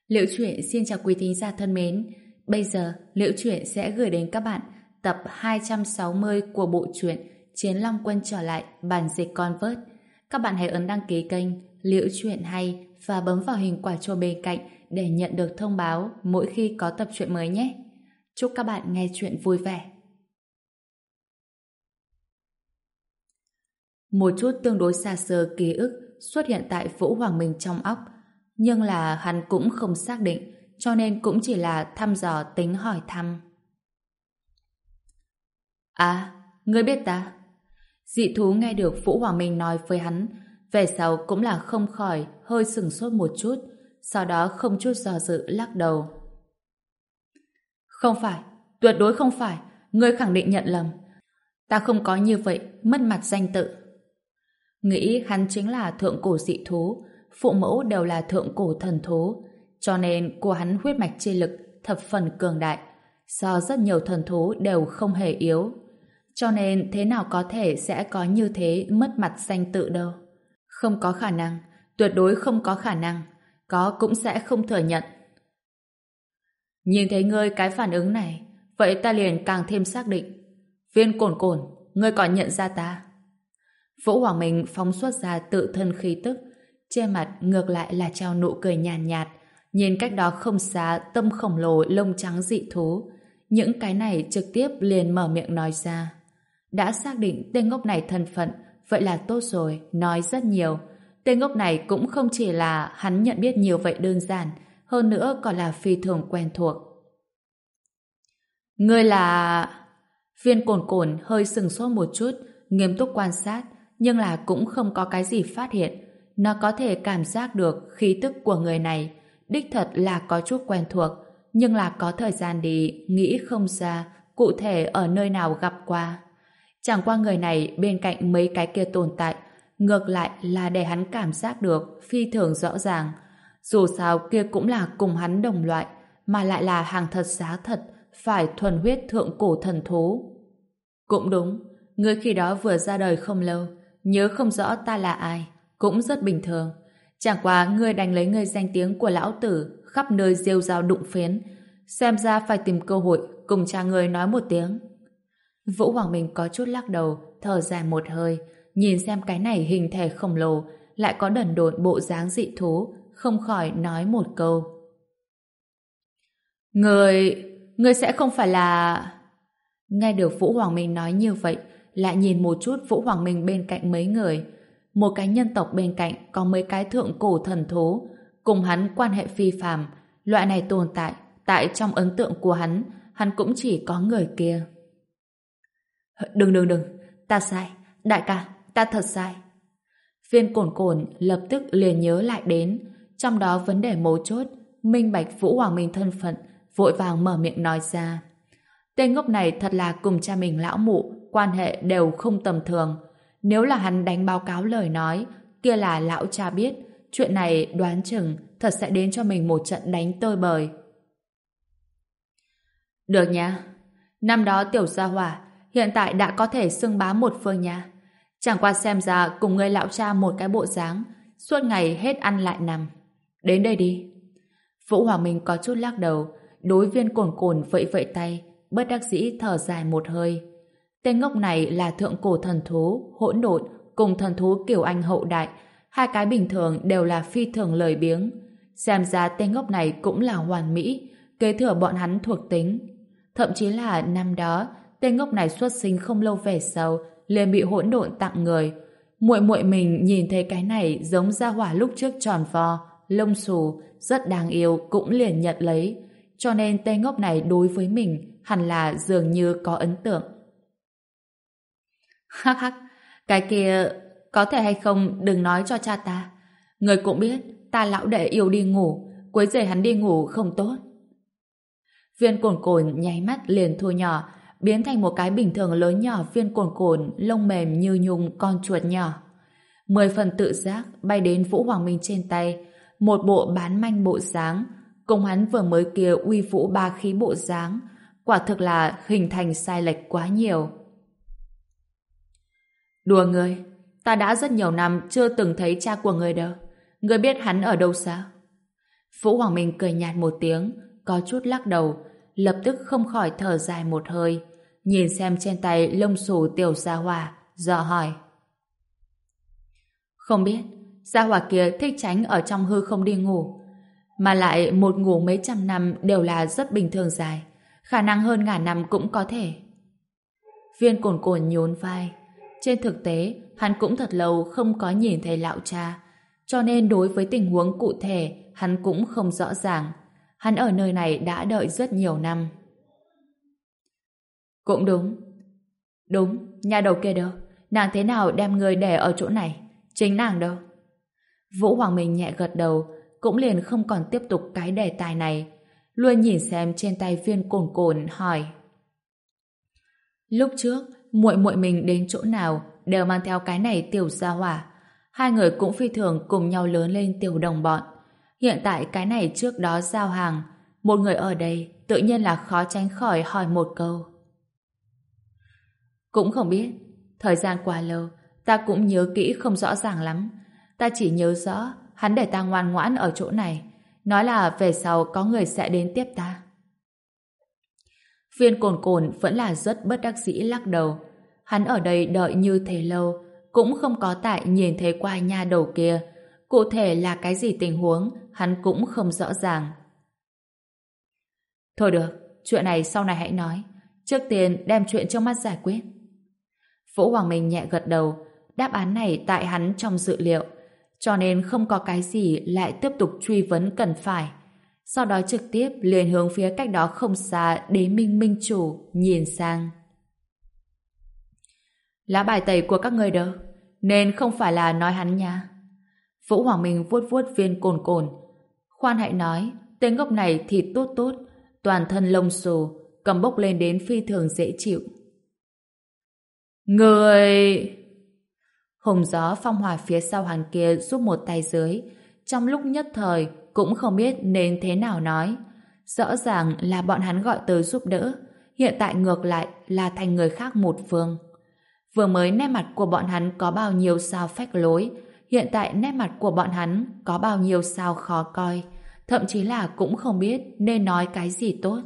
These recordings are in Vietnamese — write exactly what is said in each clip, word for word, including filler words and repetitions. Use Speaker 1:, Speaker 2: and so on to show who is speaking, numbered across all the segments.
Speaker 1: Liễu Chuyện xin chào quý thính giả thân mến. Bây giờ, Liễu Chuyện sẽ gửi đến các bạn tập hai trăm sáu mươi của bộ truyện Chiến Long Quân trở lại bản dịch Convert. Các bạn hãy ấn đăng ký kênh Liễu Chuyện hay và bấm vào hình quả chuông bên cạnh để nhận được thông báo mỗi khi có tập truyện mới nhé. Chúc các bạn nghe truyện vui vẻ. Một chút tương đối xa xưa ký ức xuất hiện tại Vũ Hoàng Minh trong óc, nhưng là hắn cũng không xác định, cho nên cũng chỉ là thăm dò tính hỏi thăm. À, ngươi biết ta? Dị thú nghe được Vũ Hoàng Minh nói với hắn, về sau cũng là không khỏi hơi sửng sốt một chút, sau đó không chút do dự lắc đầu. Không phải, tuyệt đối không phải, ngươi khẳng định nhận lầm. Ta không có như vậy, mất mặt danh tự. Nghĩ hắn chính là thượng cổ dị thú, phụ mẫu đều là thượng cổ thần thú, cho nên của hắn huyết mạch chi lực thập phần cường đại, do rất nhiều thần thú đều không hề yếu. Cho nên thế nào có thể sẽ có như thế mất mặt danh tự đâu. Không có khả năng, tuyệt đối không có khả năng, có cũng sẽ không thừa nhận. Nhìn thấy ngươi cái phản ứng này, vậy ta liền càng thêm xác định. Viên Cổn Cổn, ngươi còn nhận ra ta? Vũ Hoàng Minh phóng xuất ra tự thân khí tức, trên mặt ngược lại là treo nụ cười nhàn nhạt, nhạt, nhìn cách đó không xa tâm khổng lồ lông trắng dị thú. Những cái này trực tiếp liền mở miệng nói ra. Đã xác định tên ngốc này thân phận, vậy là tốt rồi, nói rất nhiều. Tên ngốc này cũng không chỉ là hắn nhận biết nhiều vậy đơn giản, hơn nữa còn là phi thường quen thuộc. Ngươi là... Viên Cổn Cổn hơi sừng sốt một chút, nghiêm túc quan sát, nhưng là cũng không có cái gì phát hiện. Nó có thể cảm giác được khí tức của người này, đích thật là có chút quen thuộc, nhưng là có thời gian đi nghĩ không ra cụ thể ở nơi nào gặp qua. Chẳng qua người này bên cạnh mấy cái kia tồn tại, ngược lại là để hắn cảm giác được phi thường rõ ràng. Dù sao kia cũng là cùng hắn đồng loại, mà lại là hàng thật giá thật, phải thuần huyết thượng cổ thần thú. Cũng đúng, người khi đó vừa ra đời không lâu, nhớ không rõ ta là ai, cũng rất bình thường. Chẳng qua ngươi đánh lấy ngươi danh tiếng của lão tử khắp nơi rêu rao đụng phiến, xem ra phải tìm cơ hội cùng cha ngươi nói một tiếng. Vũ Hoàng Minh có chút lắc đầu, thở dài một hơi, nhìn xem cái này hình thể khổng lồ, lại có đần độn bộ dáng dị thú, không khỏi nói một câu. Người... Người sẽ không phải là... Nghe được Vũ Hoàng Minh nói như vậy, lại nhìn một chút Vũ Hoàng Minh bên cạnh mấy người. Một cái nhân tộc bên cạnh có mấy cái thượng cổ thần thú, cùng hắn quan hệ phi phàm. Loại này tồn tại, tại trong ấn tượng của hắn, hắn cũng chỉ có người kia. Đừng đừng đừng, ta sai, đại ca, ta thật sai. Viên Cổn Cổn lập tức liền nhớ lại đến, trong đó vấn đề mấu chốt, minh bạch Vũ Hoàng Minh thân phận, vội vàng mở miệng nói ra. Tên ngốc này thật là cùng cha mình lão mụ, quan hệ đều không tầm thường. Nếu là hắn đánh báo cáo lời nói, kia là lão cha biết, chuyện này đoán chừng thật sẽ đến cho mình một trận đánh tơi bời. Được nha, năm đó tiểu gia hỏa, hiện tại đã có thể xưng bá một phương nha. Chẳng qua xem ra cùng người lão cha một cái bộ dáng, suốt ngày hết ăn lại nằm. Đến đây đi. Vũ Hoàng Minh có chút lắc đầu, đối Viên Cổn Cổn vẫy vẫy tay, bất đắc dĩ thở dài một hơi. Tên ngốc này là thượng cổ thần thú, hỗn độn, cùng thần thú kiểu Anh hậu đại, hai cái bình thường đều là phi thường lười biếng. Xem ra tên ngốc này cũng là hoàn mỹ, kế thừa bọn hắn thuộc tính. Thậm chí là năm đó, tên ngốc này xuất sinh không lâu về sau, liền bị hỗn độn tặng người. Muội muội mình nhìn thấy cái này giống gia hỏa lúc trước tròn vo, lông xù, rất đáng yêu, cũng liền nhận lấy. Cho nên tên ngốc này đối với mình hẳn là dường như có ấn tượng. Hắc hắc, cái kia có thể hay không đừng nói cho cha ta. Người cũng biết ta lão đệ yêu đi ngủ, quấy rầy hắn đi ngủ không tốt. Viên Cổn Cổn nháy mắt liền thu nhỏ, biến thành một cái bình thường lớn nhỏ. Viên Cổn Cổn lông mềm như nhung con chuột nhỏ. Mười phần tự giác bay đến Vũ Hoàng Minh trên tay, một bộ bán manh bộ dáng, cùng hắn vừa mới kia uy vũ ba khí bộ dáng, quả thực là hình thành sai lệch quá nhiều. Đùa ngươi, ta đã rất nhiều năm chưa từng thấy cha của ngươi đâu. Ngươi biết hắn ở đâu sao? Vũ Hoàng Minh cười nhạt một tiếng, có chút lắc đầu, lập tức không khỏi thở dài một hơi, nhìn xem trên tay lông xù tiểu gia hỏa, dò hỏi. Không biết, gia hỏa kia thích tránh ở trong hư không đi ngủ, mà lại một ngủ mấy trăm năm đều là rất bình thường dài, khả năng hơn ngàn năm cũng có thể. Viên Cồn Cồn nhún vai. Trên thực tế, hắn cũng thật lâu không có nhìn thấy lão cha, cho nên đối với tình huống cụ thể, hắn cũng không rõ ràng. Hắn ở nơi này đã đợi rất nhiều năm. Cũng đúng. Đúng, nhà đầu kia đâu? Nàng thế nào đem người để ở chỗ này? Chính nàng đâu? Vũ Hoàng Minh nhẹ gật đầu, cũng liền không còn tiếp tục cái đề tài này. Luôn nhìn xem trên tay Viên Cồn Cồn hỏi. Lúc trước, muội muội mình đến chỗ nào đều mang theo cái này tiểu gia hỏa. Hai người cũng phi thường cùng nhau lớn lên tiểu đồng bọn. Hiện tại cái này trước đó giao hàng, một người ở đây tự nhiên là khó tránh khỏi hỏi một câu. Cũng không biết, thời gian qua lâu, ta cũng nhớ kỹ không rõ ràng lắm. Ta chỉ nhớ rõ hắn để ta ngoan ngoãn ở chỗ này, nói là về sau có người sẽ đến tiếp ta. Viên Cồn Cồn vẫn là rất bất đắc dĩ lắc đầu. Hắn ở đây đợi như thế lâu, cũng không có tại nhìn thấy qua nha đầu kia. Cụ thể là cái gì tình huống, hắn cũng không rõ ràng. Thôi được, chuyện này sau này hãy nói. Trước tiên đem chuyện trước mắt giải quyết. Vũ Hoàng Minh nhẹ gật đầu, đáp án này tại hắn trong dự liệu, cho nên không có cái gì lại tiếp tục truy vấn cần phải. Sau đó trực tiếp liền hướng phía cách đó không xa Đế Minh Minh Chủ nhìn sang. Lá bài tẩy của các người đâu? Nên không phải là nói hắn nha. Vũ Hoàng Minh vuốt vuốt Viên Cồn Cồn. Khoan hãy nói, tên ngốc này thì tốt tốt, toàn thân lông xù, cầm bốc lên đến phi thường dễ chịu. Người... Hùng Gió phong hỏa phía sau hắn kia giúp một tay dưới, trong lúc nhất thời cũng không biết nên thế nào nói. Rõ ràng là bọn hắn gọi tới giúp đỡ, hiện tại ngược lại là thành người khác một phương. Vừa mới nét mặt của bọn hắn có bao nhiêu sao phách lối, hiện tại nét mặt của bọn hắn có bao nhiêu sao khó coi, thậm chí là cũng không biết nên nói cái gì tốt.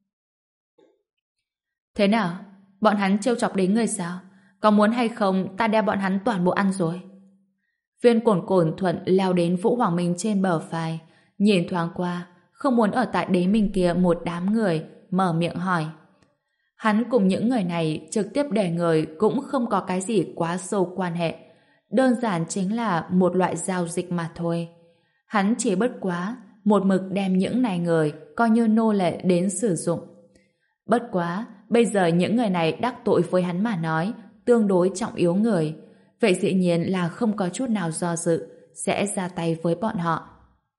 Speaker 1: Thế nào? Bọn hắn trêu chọc đến người sao? Có muốn hay không ta đem bọn hắn toàn bộ ăn rồi? Viên Cồn Cồn thuận leo đến Vũ Hoàng Minh trên bờ vai, nhìn thoáng qua, không muốn ở tại Đế Minh kia một đám người, mở miệng hỏi. Hắn cùng những người này trực tiếp để người cũng không có cái gì quá sâu quan hệ, đơn giản chính là một loại giao dịch mà thôi. Hắn chỉ bất quá một mực đem những này người coi như nô lệ đến sử dụng. Bất quá, bây giờ những người này đắc tội với hắn mà nói tương đối trọng yếu người, vậy dĩ nhiên là không có chút nào do dự, sẽ ra tay với bọn họ.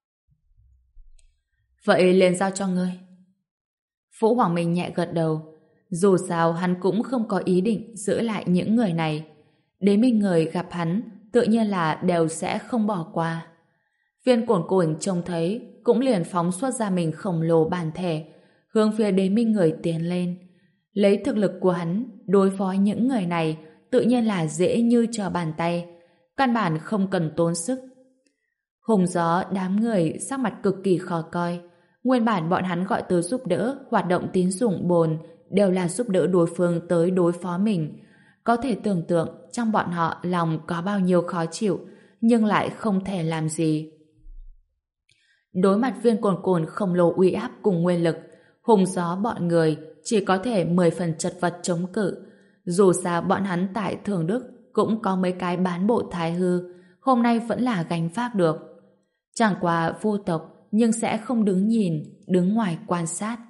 Speaker 1: Vậy liền giao cho ngươi. Vũ Hoàng Minh nhẹ gật đầu, dù sao hắn cũng không có ý định giữ lại những người này. Đế Minh người gặp hắn, tự nhiên là đều sẽ không bỏ qua. Viên Cồn Cồn trông thấy, cũng liền phóng xuất ra mình khổng lồ bản thể, hướng phía Đế Minh người tiến lên. Lấy thực lực của hắn, đối phó những người này, tự nhiên là dễ như trở bàn tay, căn bản không cần tốn sức. Hùng Gió đám người sắc mặt cực kỳ khó coi. Nguyên bản bọn hắn gọi tới giúp đỡ hoạt động tín dụng bồn đều là giúp đỡ đối phương tới đối phó mình. Có thể tưởng tượng trong bọn họ lòng có bao nhiêu khó chịu, nhưng lại không thể làm gì. Đối mặt Viên Cồn Cồn khổng lồ uy áp cùng nguyên lực, Hùng Gió bọn người chỉ có thể mười phần chật vật chống cự. Dù sao bọn hắn tại Thường Đức cũng có mấy cái bán bộ thái hư, hôm nay vẫn là gánh vác được. Chẳng qua vô tộc, nhưng sẽ không đứng nhìn, đứng ngoài quan sát.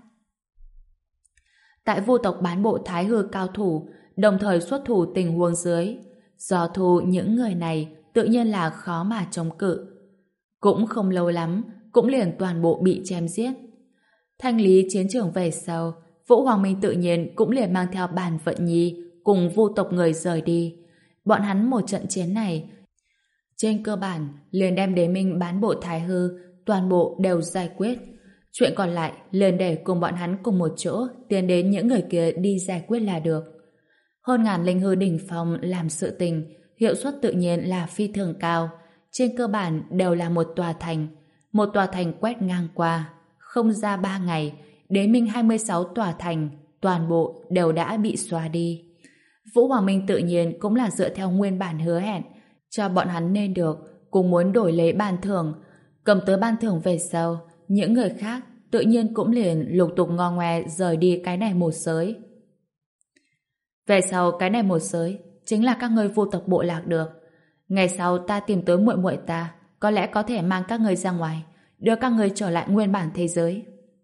Speaker 1: Tại vô tộc bán bộ thái hư cao thủ, đồng thời xuất thủ tình huống dưới, do thu những người này tự nhiên là khó mà chống cự. Cũng không lâu lắm, cũng liền toàn bộ bị chém giết. Thanh lý chiến trường về sau, Vũ Hoàng Minh tự nhiên cũng liền mang theo Bàn Vận Nhi cùng vô tộc người rời đi. Bọn hắn một trận chiến này, trên cơ bản liền đem Đế Minh bán bộ thái hư toàn bộ đều giải quyết. Chuyện còn lại liền để cùng bọn hắn cùng một chỗ tiến đến những người kia đi giải quyết là được. Hơn ngàn linh hư đỉnh phong làm sự tình, hiệu suất tự nhiên là phi thường cao. Trên cơ bản đều là một tòa thành. Một tòa thành quét ngang qua. Không ra ba ngày, đế minh hai mươi sáu tòa thành, toàn bộ đều đã bị xóa đi. Vũ Hoàng Minh tự nhiên cũng là dựa theo nguyên bản hứa hẹn, cho bọn hắn nên được, cũng muốn đổi lấy ban thưởng. Cầm tới ban thưởng về sau, những người khác tự nhiên cũng liền lục tục ngo ngoe rời đi cái này một giới. Về sau cái này một giới chính là các ngươi vô tộc bộ lạc được. Ngày sau ta tìm tới muội muội ta, có lẽ có thể mang các ngươi ra ngoài, đưa các ngươi trở lại nguyên bản thế giới.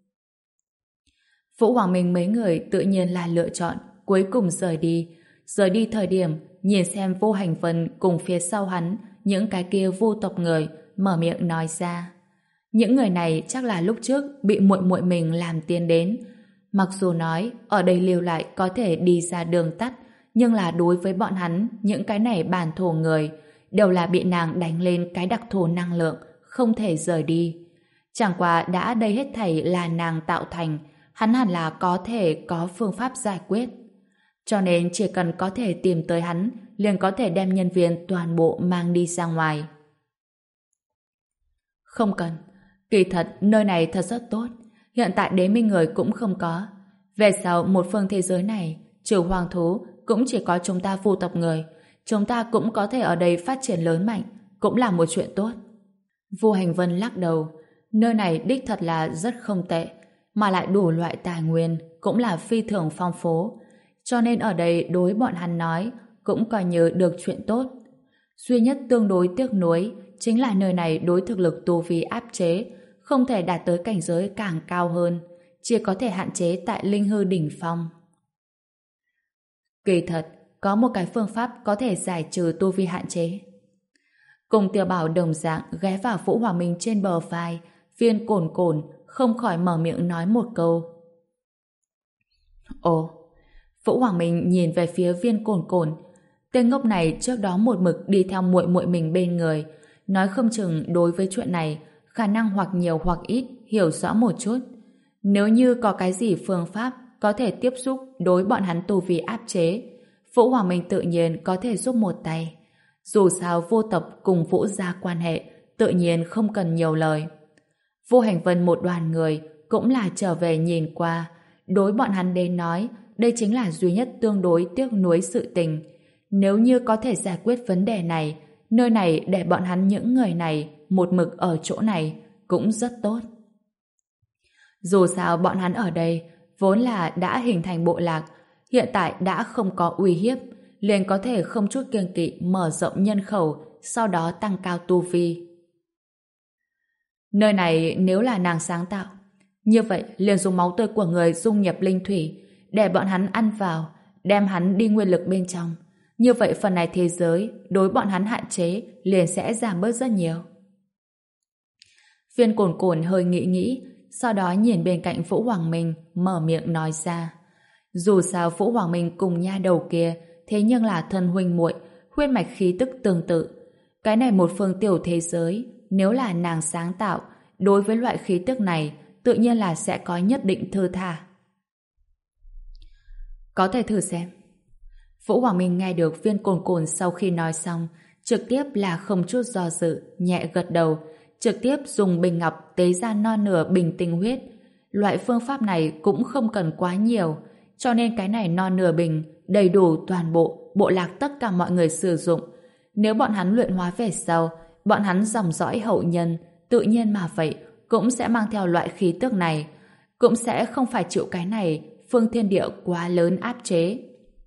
Speaker 1: Vũ Hoàng Minh mấy người tự nhiên là lựa chọn cuối cùng rời đi. Rời đi thời điểm nhìn xem Vô Hành Vân cùng phía sau hắn những cái kia vô tộc người mở miệng nói ra. Những người này chắc là lúc trước bị muội muội mình làm tiến đến. Mặc dù nói ở đây lưu lại có thể đi ra đường tắt, nhưng là đối với bọn hắn những cái này bản thổ người đều là bị nàng đánh lên cái đặc thù năng lượng, không thể rời đi. Chẳng qua đã đây hết thảy là nàng tạo thành, hắn hẳn là có thể có phương pháp giải quyết. Cho nên chỉ cần có thể tìm tới hắn, liền có thể đem nhân viên toàn bộ mang đi ra ngoài. Không cần. Kỳ thật, nơi này thật rất tốt. Hiện tại đế minh người cũng không có. Về sau một phương thế giới này, trừ hoàng thú, cũng chỉ có chúng ta vô tộc người. Chúng ta cũng có thể ở đây phát triển lớn mạnh, cũng là một chuyện tốt. Vô Hành Vân lắc đầu. Nơi này đích thật là rất không tệ, mà lại đủ loại tài nguyên, cũng là phi thường phong phú. Cho nên ở đây đối bọn hắn nói cũng coi như được chuyện tốt. Duy nhất tương đối tiếc nuối chính là nơi này đối thực lực tu vi áp chế, không thể đạt tới cảnh giới càng cao hơn, chỉ có thể hạn chế tại linh hư đỉnh phong. Kỳ thật, có một cái phương pháp có thể giải trừ tu vi hạn chế. Cùng Tiểu Bảo đồng dạng ghé vào Vũ Hoàng Minh trên bờ vai, Viên Cổn Cổn không khỏi mở miệng nói một câu. Ồ, Vũ Hoàng Minh nhìn về phía Viên Cổn Cổn. Tên ngốc này trước đó một mực đi theo muội muội mình bên người, nói không chừng đối với chuyện này khả năng hoặc nhiều hoặc ít hiểu rõ một chút. Nếu như có cái gì phương pháp có thể tiếp xúc đối bọn hắn tu vi áp chế, Vũ Hoàng Minh tự nhiên có thể giúp một tay. Dù sao vô tộc cùng Vũ gia quan hệ tự nhiên không cần nhiều lời. Vô Hành Vân một đoàn người cũng là trở về nhìn qua. Đối bọn hắn đến nói, đây chính là duy nhất tương đối tiếc nuối sự tình. Nếu như có thể giải quyết vấn đề này, nơi này để bọn hắn những người này một mực ở chỗ này cũng rất tốt. Dù sao bọn hắn ở đây vốn là đã hình thành bộ lạc, hiện tại đã không có uy hiếp, liền có thể không chút kiêng kỵ mở rộng nhân khẩu, sau đó tăng cao tu vi. Nơi này nếu là nàng sáng tạo, như vậy liền dùng máu tươi của người dung nhập linh thủy, để bọn hắn ăn vào, đem hắn đi nguyên lực bên trong. Như vậy phần này thế giới đối bọn hắn hạn chế liền sẽ giảm bớt rất nhiều. Viên Cổn Cổn hơi nghĩ nghĩ, sau đó nhìn bên cạnh Vũ Hoàng Minh mở miệng nói ra. Dù sao Vũ Hoàng Minh cùng nha đầu kia thế nhưng là thân huynh muội, huyết mạch khí tức tương tự. Cái này một phương tiểu thế giới, nếu là nàng sáng tạo, đối với loại khí tức này tự nhiên là sẽ có nhất định thư thả. Có thể thử xem. Vũ Hoàng Minh nghe được Viên Cổn Cổn sau khi nói xong, trực tiếp là không chút do dự, nhẹ gật đầu, trực tiếp dùng bình ngọc tế ra non nửa bình tinh huyết. Loại phương pháp này cũng không cần quá nhiều, cho nên cái này non nửa bình đầy đủ toàn bộ bộ lạc tất cả mọi người sử dụng. Nếu bọn hắn luyện hóa về sau, bọn hắn dòng dõi hậu nhân, tự nhiên mà vậy, cũng sẽ mang theo loại khí tức này, cũng sẽ không phải chịu cái này phương thiên địa quá lớn áp chế.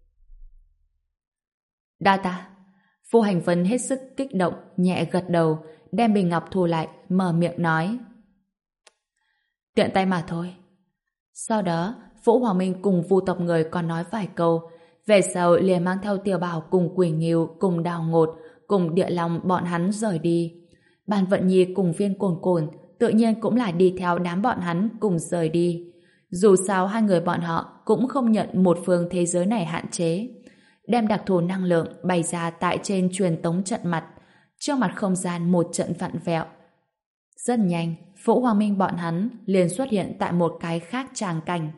Speaker 1: Đa tạ. Vô Hành Vân hết sức kích động, nhẹ gật đầu, đem bình ngọc thu lại, mở miệng nói. Tiện tay mà thôi. Sau đó, Vũ Hoàng Minh cùng vu tộc người còn nói vài câu, về sau liền mang theo Tiểu Bảo cùng Quỷ Nghiêu, cùng Đào Ngột, cùng Địa Long bọn hắn rời đi. Bàn Vận Nhi cùng Viên Cổn Cổn tự nhiên cũng là đi theo đám bọn hắn cùng rời đi. Dù sao hai người bọn họ cũng không nhận một phương thế giới này hạn chế. Đem đặc thù năng lượng bày ra tại trên truyền tống trận mặt, trước mặt không gian một trận vặn vẹo. Rất nhanh, Vũ Hoàng Minh bọn hắn liền xuất hiện tại một cái khác tràng cảnh.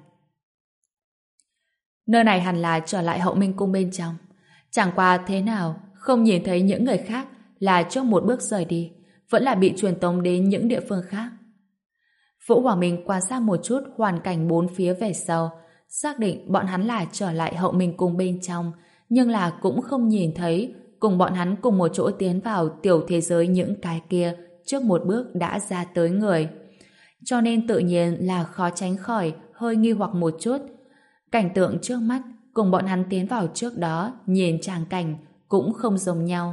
Speaker 1: Nơi này hẳn là trở lại Hậu Minh Cung bên trong. Chẳng qua thế nào, không nhìn thấy những người khác là trước một bước rời đi. vẫn là bị truyền tống đến những địa phương khác. Vũ Hoàng Minh quan sát một chút hoàn cảnh bốn phía về sau, xác định bọn hắn là trở lại Hậu Minh Cung bên trong, nhưng là cũng không nhìn thấy cùng bọn hắn cùng một chỗ tiến vào tiểu thế giới những cái kia trước một bước đã ra tới người. Cho nên tự nhiên là khó tránh khỏi hơi nghi hoặc một chút. Cảnh tượng trước mắt cùng bọn hắn tiến vào trước đó nhìn tràng cảnh cũng không giống nhau.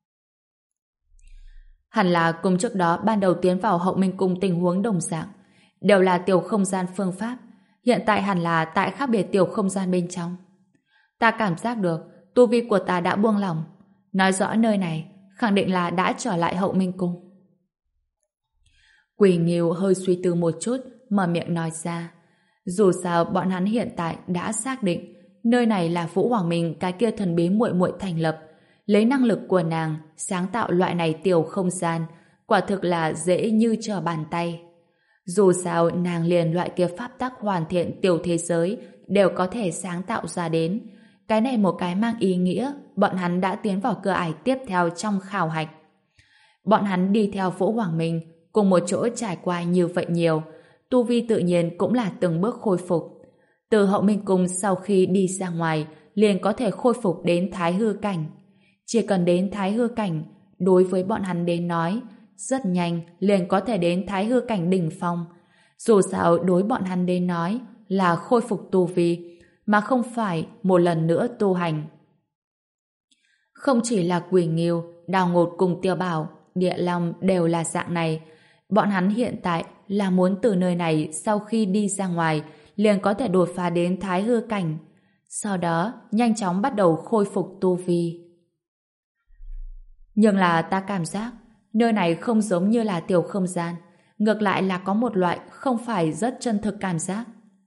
Speaker 1: Hẳn là cùng trước đó ban đầu tiến vào Hậu Minh Cung tình huống đồng dạng, đều là tiểu không gian phương pháp, hiện tại hẳn là tại khác biệt tiểu không gian bên trong. Ta cảm giác được tu vi của ta đã buông lỏng, nói rõ nơi này khẳng định là đã trở lại Hậu Minh Cung. Quỷ Nghiêu hơi suy tư một chút, mở miệng nói ra. Dù sao bọn hắn hiện tại đã xác định nơi này là Vũ Hoàng Minh cái kia thần bí muội muội thành lập, lấy năng lực của nàng sáng tạo loại này tiểu không gian, quả thực là dễ như trở bàn tay. Dù sao nàng liền loại kia pháp tắc hoàn thiện tiểu thế giới đều có thể sáng tạo ra đến. Cái này một cái mang ý nghĩa bọn hắn đã tiến vào cửa ải tiếp theo trong khảo hạch. Bọn hắn đi theo Vũ Hoàng Minh cùng một chỗ trải qua như vậy nhiều, tu vi tự nhiên cũng là từng bước khôi phục. Từ Hậu Minh Cung sau khi đi ra ngoài liền có thể khôi phục đến Thái Hư Cảnh. Chỉ cần đến Thái Hư Cảnh, đối với bọn hắn đến nói, rất nhanh liền có thể đến Thái Hư Cảnh đỉnh phong. Dù sao đối bọn hắn đến nói là khôi phục tu vi, mà không phải một lần nữa tu hành. Không chỉ là Quỷ Nghiêu, Đào Ngột cùng Tiêu Bảo, Địa Long đều là dạng này. Bọn hắn hiện tại là muốn từ nơi này sau khi đi ra ngoài liền có thể đột phá đến Thái Hư Cảnh. Sau đó nhanh chóng bắt đầu khôi phục tu vi. Nhưng là ta cảm giác nơi này không giống như là tiểu không gian, ngược lại là có một loại không phải rất chân thực cảm giác.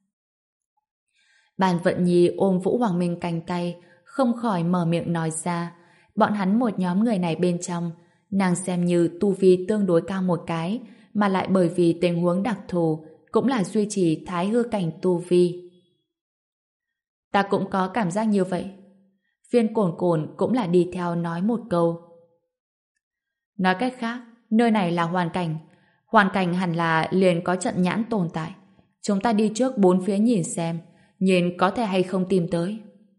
Speaker 1: Bàn Vận Nhi ôm Vũ Hoàng Minh cánh tay, không khỏi mở miệng nói ra. Bọn hắn một nhóm người này bên trong, nàng xem như tu vi tương đối cao một cái, mà lại bởi vì tình huống đặc thù, cũng là duy trì Thái Hư Cảnh tu vi. Ta cũng có cảm giác như vậy. Viên Cổn Cổn cũng là đi theo nói một câu. Nói cách khác, nơi này là hoàn cảnh. Hoàn cảnh hẳn là liền có trận nhãn tồn tại. Chúng ta đi trước bốn phía nhìn xem, nhìn có thể hay không tìm tới.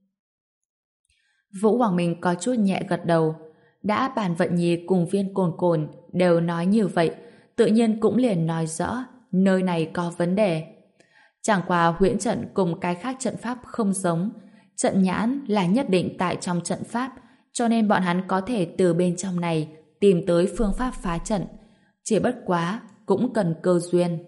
Speaker 1: Vũ Hoàng Minh có chút nhẹ gật đầu. Đã Bàn Vận Nhi cùng Viên Cổn Cổn đều nói như vậy, tự nhiên cũng liền nói rõ nơi này có vấn đề. Chẳng qua huyễn trận cùng cái khác trận pháp không giống. Trận nhãn là nhất định tại trong trận pháp, cho nên bọn hắn có thể từ bên trong này tìm tới phương pháp phá trận. Chỉ bất quá cũng cần cơ duyên.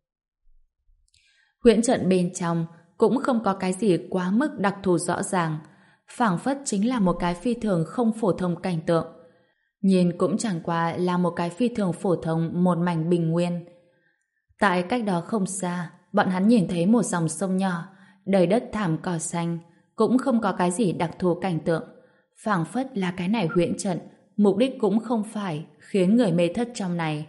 Speaker 1: Huyễn trận bên trong cũng không có cái gì quá mức đặc thù rõ ràng, phảng phất chính là một cái phi thường không phổ thông cảnh tượng. Nhìn cũng chẳng qua là một cái phi thường phổ thông, một mảnh bình nguyên. Tại cách đó không xa, bọn hắn nhìn thấy một dòng sông nhỏ, đầy đất thảm cỏ xanh, cũng không có cái gì đặc thù cảnh tượng. Phảng phất là cái này huyễn trận, mục đích cũng không phải khiến người mê thất trong này.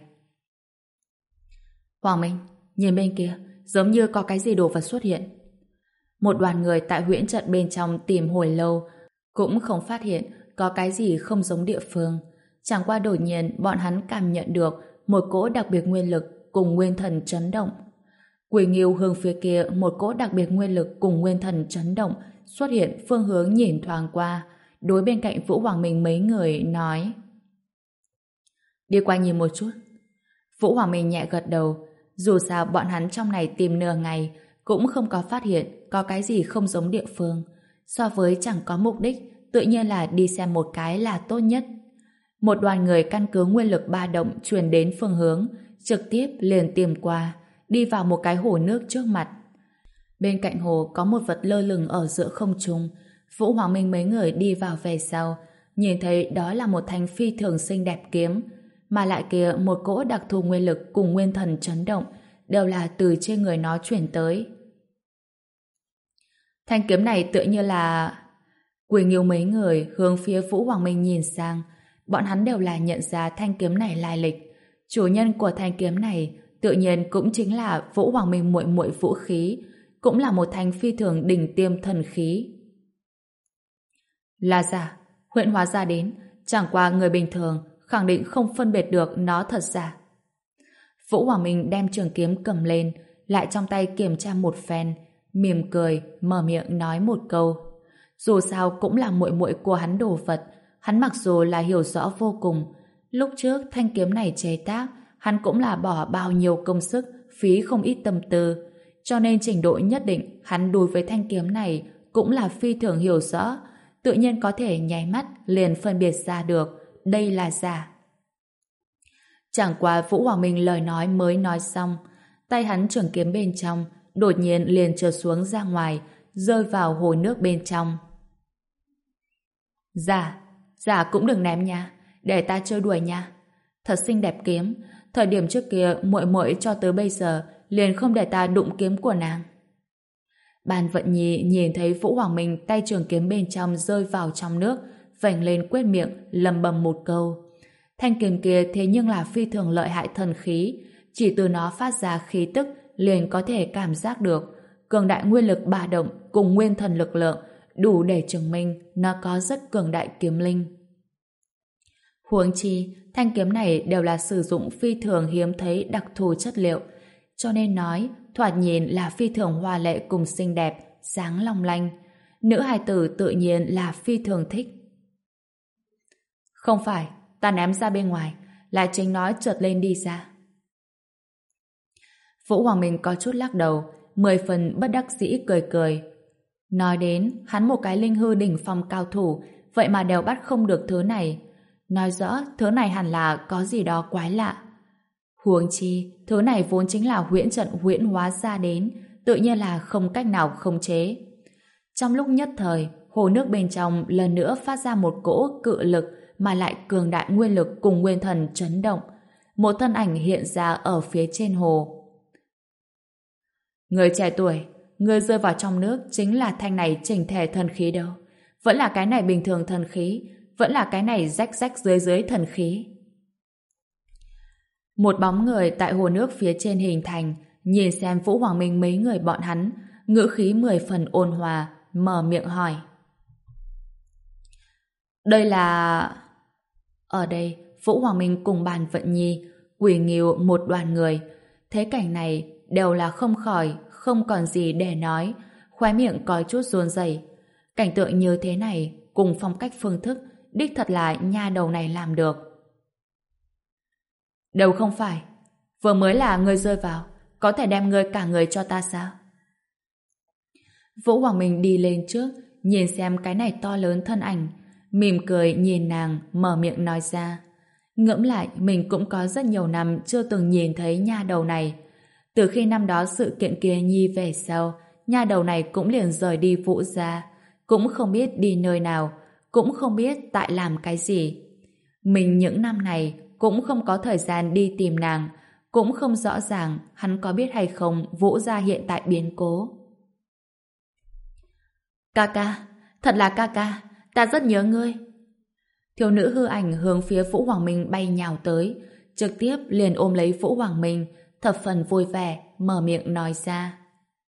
Speaker 1: Hoàng Minh, nhìn bên kia, giống như có cái gì đồ vật xuất hiện. Một đoàn người tại huyễn trận bên trong tìm hồi lâu, cũng không phát hiện có cái gì không giống địa phương. Chẳng qua đột nhiên bọn hắn cảm nhận được một cỗ đặc biệt nguyên lực cùng nguyên thần chấn động. Quỷ Nghiêu hướng phía kia một cỗ đặc biệt nguyên lực cùng nguyên thần chấn động xuất hiện phương hướng nhìn thoáng qua, đối bên cạnh Vũ Hoàng Minh mấy người nói: đi qua nhìn một chút. Vũ Hoàng Minh nhẹ gật đầu, dù sao bọn hắn trong này tìm nửa ngày cũng không có phát hiện có cái gì không giống địa phương. So với chẳng có mục đích, tự nhiên là đi xem một cái là tốt nhất. Một đoàn người căn cứ nguyên lực ba động truyền đến phương hướng, trực tiếp liền tìm qua, đi vào một cái hồ nước trước mặt. Bên cạnh hồ có một vật lơ lửng ở giữa không trung. Vũ Hoàng Minh mấy người đi vào về sau, nhìn thấy đó là một thanh phi thường xinh đẹp kiếm, mà lại kia một cỗ đặc thù nguyên lực cùng nguyên thần chấn động đều là từ trên người nó chuyển tới. Thanh kiếm này tựa như là... Quỳ Nghiêu mấy người hướng phía Vũ Hoàng Minh nhìn sang, bọn hắn đều là nhận ra thanh kiếm này lai lịch. Chủ nhân của thanh kiếm này tự nhiên cũng chính là Vũ Hoàng Minh muội muội vũ khí, cũng là một thanh phi thường đỉnh tiêm thần khí. Là giả, huyện hóa ra đến, chẳng qua người bình thường khẳng định không phân biệt được nó thật giả. Vũ Hoàng Minh đem trường kiếm cầm lên, lại trong tay kiểm tra một phen, mỉm cười, mở miệng nói một câu. Dù sao cũng là muội muội của hắn đồ vật, hắn mặc dù là hiểu rõ vô cùng. Lúc trước thanh kiếm này chế tác, hắn cũng là bỏ bao nhiêu công sức, phí không ít tâm tư. Cho nên trình độ nhất định hắn đối với thanh kiếm này cũng là phi thường hiểu rõ, tự nhiên có thể nháy mắt liền phân biệt ra được đây là giả. Chẳng qua Vũ Hoàng Minh lời nói mới nói xong, tay hắn trường kiếm bên trong đột nhiên liền trượt xuống ra ngoài, rơi vào hồ nước bên trong. Giả, giả cũng đừng ném nha, để ta chơi đùa nha. Thật xinh đẹp kiếm, thời điểm trước kia muội muội cho tới bây giờ liền không để ta đụng kiếm của nàng. Bàn Vận Nhi nhìn thấy Vũ Hoàng Minh tay trường kiếm bên trong rơi vào trong nước, vành lên quét miệng, lầm bầm một câu. Thanh kiếm kia thế nhưng là phi thường lợi hại thần khí, chỉ từ nó phát ra khí tức liền có thể cảm giác được cường đại nguyên lực ba động cùng nguyên thần lực lượng, đủ để chứng minh nó có rất cường đại kiếm linh. Huống chi, thanh kiếm này đều là sử dụng phi thường hiếm thấy đặc thù chất liệu, cho nên nói thoạt nhìn là phi thường hoa lệ cùng xinh đẹp, sáng long lanh. Nữ hài tử tự nhiên là phi thường thích. Không phải, ta ném ra bên ngoài, là chính nó trượt lên đi ra. Vũ Hoàng Minh có chút lắc đầu, mười phần bất đắc dĩ cười cười. Nói đến, hắn một cái linh hư đỉnh phong cao thủ, vậy mà đều bắt không được thứ này. Nói rõ, thứ này hẳn là có gì đó quái lạ. Huống chi, thứ này vốn chính là huyễn trận huyễn hóa ra đến, tự nhiên là không cách nào khống chế. Trong lúc nhất thời, hồ nước bên trong lần nữa phát ra một cỗ cự lực mà lại cường đại nguyên lực cùng nguyên thần chấn động. Một thân ảnh hiện ra ở phía trên hồ. Người trẻ tuổi, người rơi vào trong nước chính là thanh này chỉnh thể thần khí đâu. Vẫn là cái này bình thường thần khí, vẫn là cái này rách rách dưới dưới thần khí. Một bóng người tại hồ nước phía trên hình thành, nhìn xem Vũ Hoàng Minh mấy người bọn hắn, ngữ khí mười phần ôn hòa, mở miệng hỏi. Đây là... Ở đây, Vũ Hoàng Minh cùng Bàn Vận Nhi quỳ nghiêu một đoàn người. Thế cảnh này đều là không khỏi, không còn gì để nói, khóe miệng có chút run rẩy. Cảnh tượng như thế này, cùng phong cách phương thức, đích thật là nha đầu này làm được. Đều không phải. Vừa mới là ngươi rơi vào, có thể đem ngươi cả người cho ta sao? Vũ Hoàng Minh đi lên trước, nhìn xem cái này to lớn thân ảnh, mỉm cười nhìn nàng, mở miệng nói ra. Ngẫm lại, mình cũng có rất nhiều năm chưa từng nhìn thấy nha đầu này. Từ khi năm đó sự kiện kia nhi về sau, nha đầu này cũng liền rời đi Vũ gia, cũng không biết đi nơi nào, cũng không biết tại làm cái gì. Mình những năm này cũng không có thời gian đi tìm nàng, cũng không rõ ràng hắn có biết hay không Vũ gia hiện tại biến cố. Ca ca, thật là ca ca, ta rất nhớ ngươi. Thiếu nữ hư ảnh hướng phía Vũ Hoàng Minh bay nhào tới, trực tiếp liền ôm lấy Vũ Hoàng Minh, thập phần vui vẻ, mở miệng nói ra.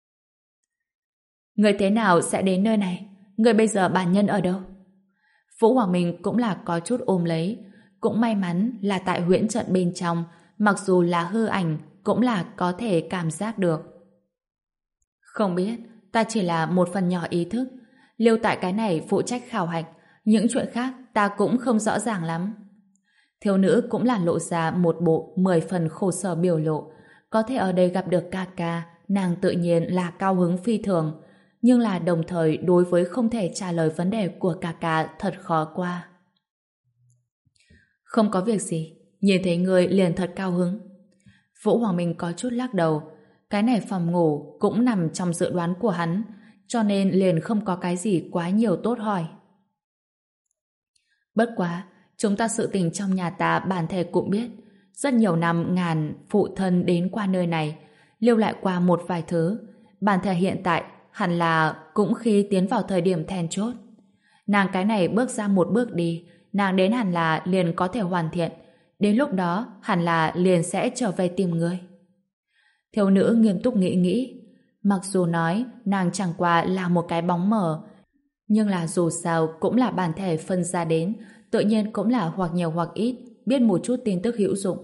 Speaker 1: Người thế nào sẽ đến nơi này? Người bây giờ bản nhân ở đâu? Vũ Hoàng Minh cũng là có chút ôm lấy, cũng may mắn là tại huyễn trận bên trong, mặc dù là hư ảnh, cũng là có thể cảm giác được. Không biết, ta chỉ là một phần nhỏ ý thức, lưu tại cái này phụ trách khảo hạch, những chuyện khác ta cũng không rõ ràng lắm. Thiếu nữ cũng là lộ ra một bộ mười phần khổ sở biểu lộ, có thể ở đây gặp được ca ca, nàng tự nhiên là cao hứng phi thường, nhưng là đồng thời đối với không thể trả lời vấn đề của ca ca thật khó qua. Không có việc gì, nhìn thấy người liền thật cao hứng. Vũ Hoàng Minh có chút lắc đầu, cái này phòng ngủ cũng nằm trong dự đoán của hắn, cho nên liền không có cái gì quá nhiều tốt hỏi. Bất quá, chúng ta sự tình trong nhà ta bản thể cũng biết, rất nhiều năm ngàn phụ thân đến qua nơi này, lưu lại qua một vài thứ, bản thể hiện tại hẳn là cũng khi tiến vào thời điểm then chốt. Nàng cái này bước ra một bước đi, nàng đến hẳn là liền có thể hoàn thiện, đến lúc đó hẳn là liền sẽ trở về tìm ngươi. Thiếu nữ nghiêm túc nghĩ nghĩ, mặc dù nói nàng chẳng qua là một cái bóng mờ, nhưng là dù sao cũng là bản thể phân ra đến, tự nhiên cũng là hoặc nhiều hoặc ít biết một chút tin tức hữu dụng.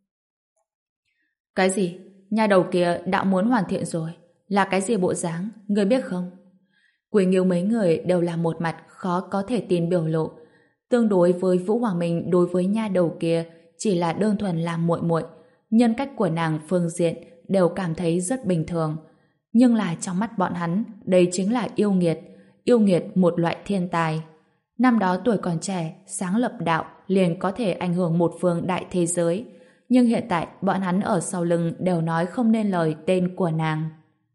Speaker 1: Cái gì? Nhà đầu kia đã muốn hoàn thiện rồi. Là cái gì bộ dáng? Ngươi biết không? Quỳ Nghiêu mấy người đều là một mặt khó có thể tin biểu lộ. Tương đối với Vũ Hoàng Minh, đối với nha đầu kia chỉ là đơn thuần làm muội muội, nhân cách của nàng phương diện đều cảm thấy rất bình thường. Nhưng là trong mắt bọn hắn, đây chính là yêu nghiệt, yêu nghiệt một loại thiên tài. Năm đó tuổi còn trẻ, sáng lập đạo liền có thể ảnh hưởng một phương đại thế giới. Nhưng hiện tại bọn hắn ở sau lưng đều nói không nên lời tên của nàng.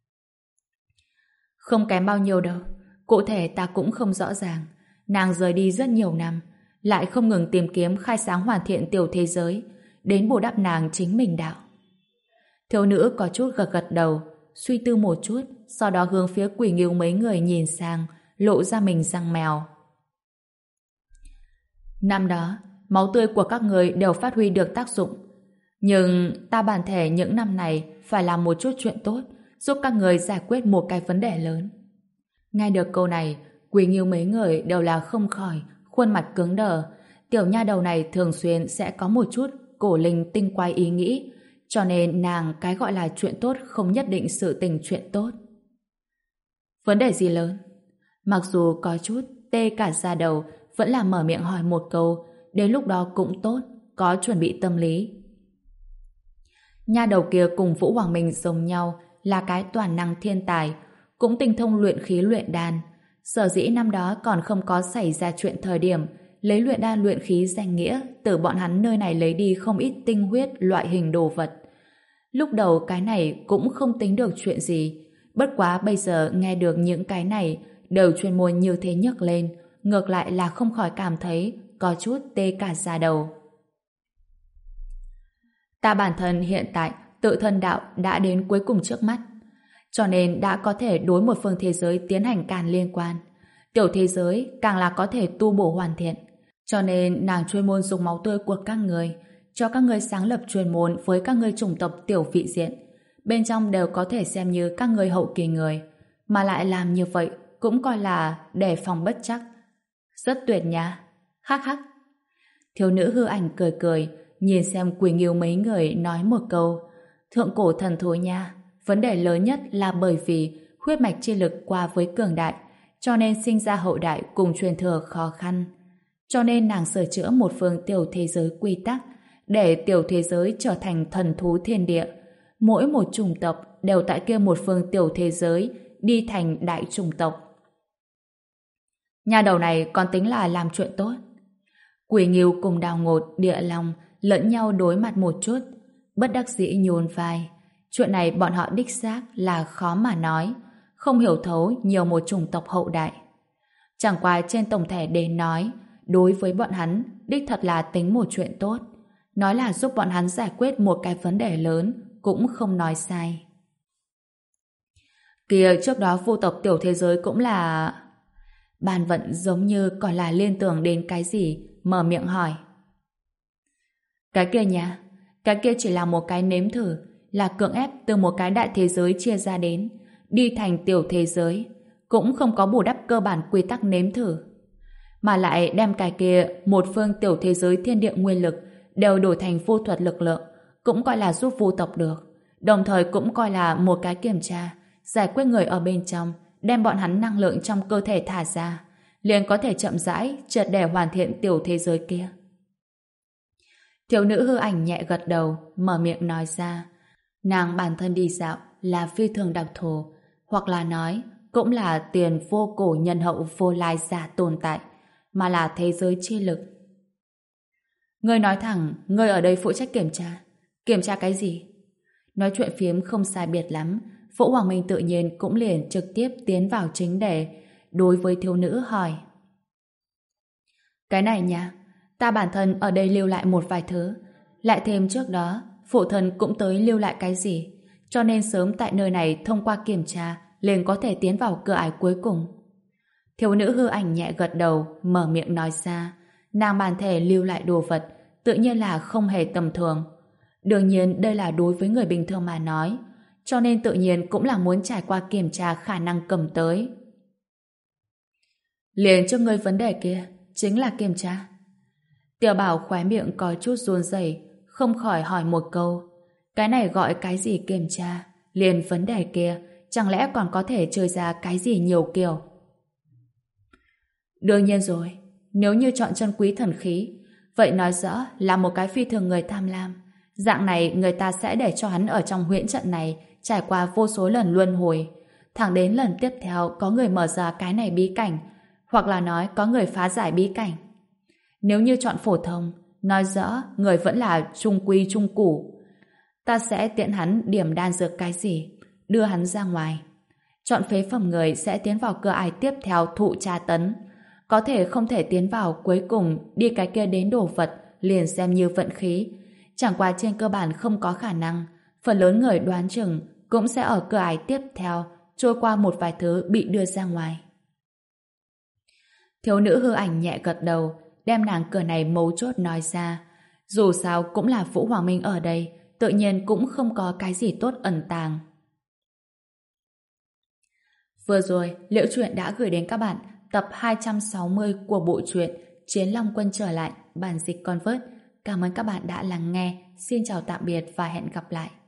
Speaker 1: Không kém bao nhiêu đâu, cụ thể ta cũng không rõ ràng. Nàng rời đi rất nhiều năm, lại không ngừng tìm kiếm khai sáng hoàn thiện tiểu thế giới, đến bù đắp nàng chính mình đạo. Thiếu nữ có chút gật gật đầu, suy tư một chút, sau đó hướng phía Quỷ Nghiêu mấy người nhìn sang, lộ ra mình răng mèo. Năm đó, máu tươi của các người đều phát huy được tác dụng. Nhưng ta bản thể những năm này phải làm một chút chuyện tốt, giúp các người giải quyết một cái vấn đề lớn. Nghe được câu này, Quỷ Nghiêu mấy người đều là không khỏi, khuôn mặt cứng đờ. Tiểu nha đầu này thường xuyên sẽ có một chút cổ linh tinh quái ý nghĩ, cho nên nàng cái gọi là chuyện tốt không nhất định sự tình chuyện tốt. Vấn đề gì lớn? Mặc dù có chút tê cả da đầu, vẫn là mở miệng hỏi một câu, đến lúc đó cũng tốt, có chuẩn bị tâm lý. Nha đầu kia cùng Vũ Hoàng Minh giống nhau, là cái toàn năng thiên tài, cũng tinh thông luyện khí luyện đan. Sở dĩ năm đó còn không có xảy ra chuyện thời điểm lấy luyện đan luyện khí danh nghĩa từ bọn hắn nơi này lấy đi không ít tinh huyết loại hình đồ vật. Lúc đầu cái này cũng không tính được chuyện gì, bất quá bây giờ nghe được những cái này đều chuyên môn như thế nhấc lên, ngược lại là không khỏi cảm thấy có chút tê cả da đầu. Ta bản thân hiện tại tự thân đạo đã đến cuối cùng trước mắt, cho nên đã có thể đối một phương thế giới tiến hành càn liên quan. Tiểu thế giới càng là có thể tu bổ hoàn thiện, cho nên nàng chuyên môn dùng máu tươi của các người, cho các người sáng lập chuyên môn với các người chủng tộc tiểu vị diện. Bên trong đều có thể xem như các người hậu kỳ người, mà lại làm như vậy cũng coi là đề phòng bất trắc. Rất tuyệt nha. Hắc hắc. Thiếu nữ hư ảnh cười cười, nhìn xem Quỷ Nghiêu mấy người nói một câu, thượng cổ thần thú nha. Vấn đề lớn nhất là bởi vì huyết mạch chi lực qua với cường đại, cho nên sinh ra hậu đại cùng truyền thừa khó khăn. Cho nên nàng sửa chữa một phương tiểu thế giới quy tắc, để tiểu thế giới trở thành thần thú thiên địa. Mỗi một chủng tộc đều tại kia một phương tiểu thế giới đi thành đại chủng tộc. Nhà đầu này còn tính là làm chuyện tốt. Quỷ Nghiêu cùng Đào Ngột, Địa Long lẫn nhau đối mặt một chút, bất đắc dĩ nhún vai. Chuyện này bọn họ đích xác là khó mà nói, không hiểu thấu nhiều một chủng tộc hậu đại. Chẳng qua trên tổng thể đến nói, đối với bọn hắn, đích thật là tính một chuyện tốt. Nói là giúp bọn hắn giải quyết một cái vấn đề lớn, cũng không nói sai. Kìa, trước đó vô tộc tiểu thế giới cũng là... Bàn vận giống như còn là liên tưởng đến cái gì, mở miệng hỏi. Cái kia nha, cái kia chỉ là một cái nếm thử, là cưỡng ép từ một cái đại thế giới chia ra đến, đi thành tiểu thế giới, cũng không có bù đắp cơ bản quy tắc nếm thử. Mà lại đem cái kia một phương tiểu thế giới thiên địa nguyên lực đều đổi thành vô thuật lực lượng, cũng coi là giúp vô tộc được. Đồng thời cũng coi là một cái kiểm tra, giải quyết người ở bên trong, đem bọn hắn năng lượng trong cơ thể thả ra, liền có thể chậm rãi, chợt để hoàn thiện tiểu thế giới kia. Thiếu nữ hư ảnh nhẹ gật đầu, mở miệng nói ra, nàng bản thân đi dạo là phi thường đặc thù, hoặc là nói cũng là tiền vô cổ nhân hậu vô lai giả tồn tại, mà là thế giới chi lực. Ngươi nói thẳng, ngươi ở đây phụ trách kiểm tra. Kiểm tra cái gì? Nói chuyện phiếm không sai biệt lắm, Vũ Hoàng Minh tự nhiên cũng liền trực tiếp tiến vào chính đề, đối với thiếu nữ hỏi. Cái này nha, ta bản thân ở đây lưu lại một vài thứ, lại thêm trước đó, phụ thân cũng tới lưu lại cái gì, cho nên sớm tại nơi này thông qua kiểm tra, liền có thể tiến vào cửa ải cuối cùng. Thiếu nữ hư ảnh nhẹ gật đầu, mở miệng nói ra, nàng bản thể lưu lại đồ vật, tự nhiên là không hề tầm thường. Đương nhiên đây là đối với người bình thường mà nói, cho nên tự nhiên cũng là muốn trải qua kiểm tra khả năng cầm tới. Liền trước ngươi vấn đề kia, chính là kiểm tra. Tiểu Bảo khóe miệng có chút run rẩy, không khỏi hỏi một câu. Cái này gọi cái gì kiểm tra? Liền vấn đề kia, chẳng lẽ còn có thể chơi ra cái gì nhiều kiểu? Đương nhiên rồi, nếu như chọn chân quý thần khí, vậy nói rõ là một cái phi thường người tham lam. Dạng này người ta sẽ để cho hắn ở trong huyễn trận này trải qua vô số lần luân hồi. Thẳng đến lần tiếp theo có người mở ra cái này bí cảnh, hoặc là nói có người phá giải bí cảnh. Nếu như chọn phổ thông, nói rõ người vẫn là trung quy trung củ. Ta sẽ tiện hắn điểm đan dược cái gì, đưa hắn ra ngoài. Chọn phế phẩm người sẽ tiến vào cửa ải tiếp theo thụ tra tấn. Có thể không thể tiến vào, cuối cùng đi cái kia đến đồ vật liền xem như vận khí. Chẳng qua trên cơ bản không có khả năng. Phần lớn người đoán chừng cũng sẽ ở cửa ải tiếp theo trôi qua một vài thứ bị đưa ra ngoài. Thiếu nữ hư ảnh nhẹ gật đầu, đem nàng cửa này mấu chốt nói ra. Dù sao cũng là Vũ Hoàng Minh ở đây, tự nhiên cũng không có cái gì tốt ẩn tàng. Vừa rồi, Liễu Chuyện đã gửi đến các bạn tập hai trăm sáu mươi của bộ truyện Chiến Long Quân trở lại, bản dịch Convert. Cảm ơn các bạn đã lắng nghe. Xin chào tạm biệt và hẹn gặp lại.